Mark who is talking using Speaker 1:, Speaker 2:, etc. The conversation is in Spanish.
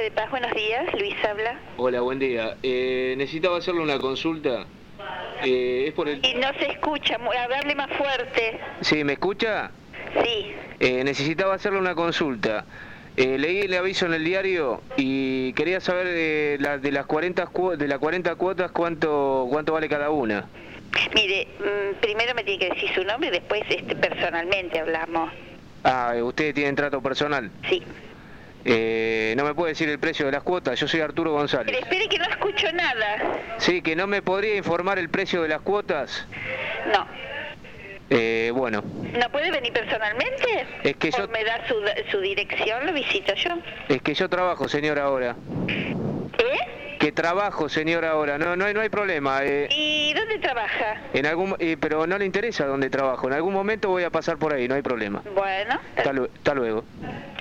Speaker 1: de Paz, buenos días, Luis habla.
Speaker 2: Hola, buen día. Necesitaba hacerle una consulta. Es por el...
Speaker 1: Y no se escucha, hablarle más fuerte.
Speaker 2: ¿Sí, me escucha?
Speaker 1: Sí.
Speaker 2: Necesitaba hacerle una consulta. Leí el aviso en el diario y quería saber de las 40 cuotas cuánto vale cada una.
Speaker 1: Mire, primero me tiene que decir su nombre y después personalmente hablamos.
Speaker 2: Ah, ¿ustedes tienen trato personal?
Speaker 1: Sí.
Speaker 2: ¿No me puede decir el precio de las cuotas? Yo soy Arturo González.
Speaker 1: Pero espere que no escucho nada.
Speaker 2: Sí, que no me podría informar el precio de las cuotas.
Speaker 1: No.
Speaker 2: Bueno.
Speaker 1: ¿No puede venir personalmente?
Speaker 2: Es que yo...
Speaker 1: ¿O me da su dirección? Lo visito yo.
Speaker 2: Es que yo trabajo, señora, ahora. Que trabajo, señora, ahora. No hay problema.
Speaker 1: ¿Y dónde trabaja?
Speaker 2: Pero no le interesa dónde trabajo. En algún momento voy a pasar por ahí, no hay problema.
Speaker 1: Bueno.
Speaker 2: Hasta luego.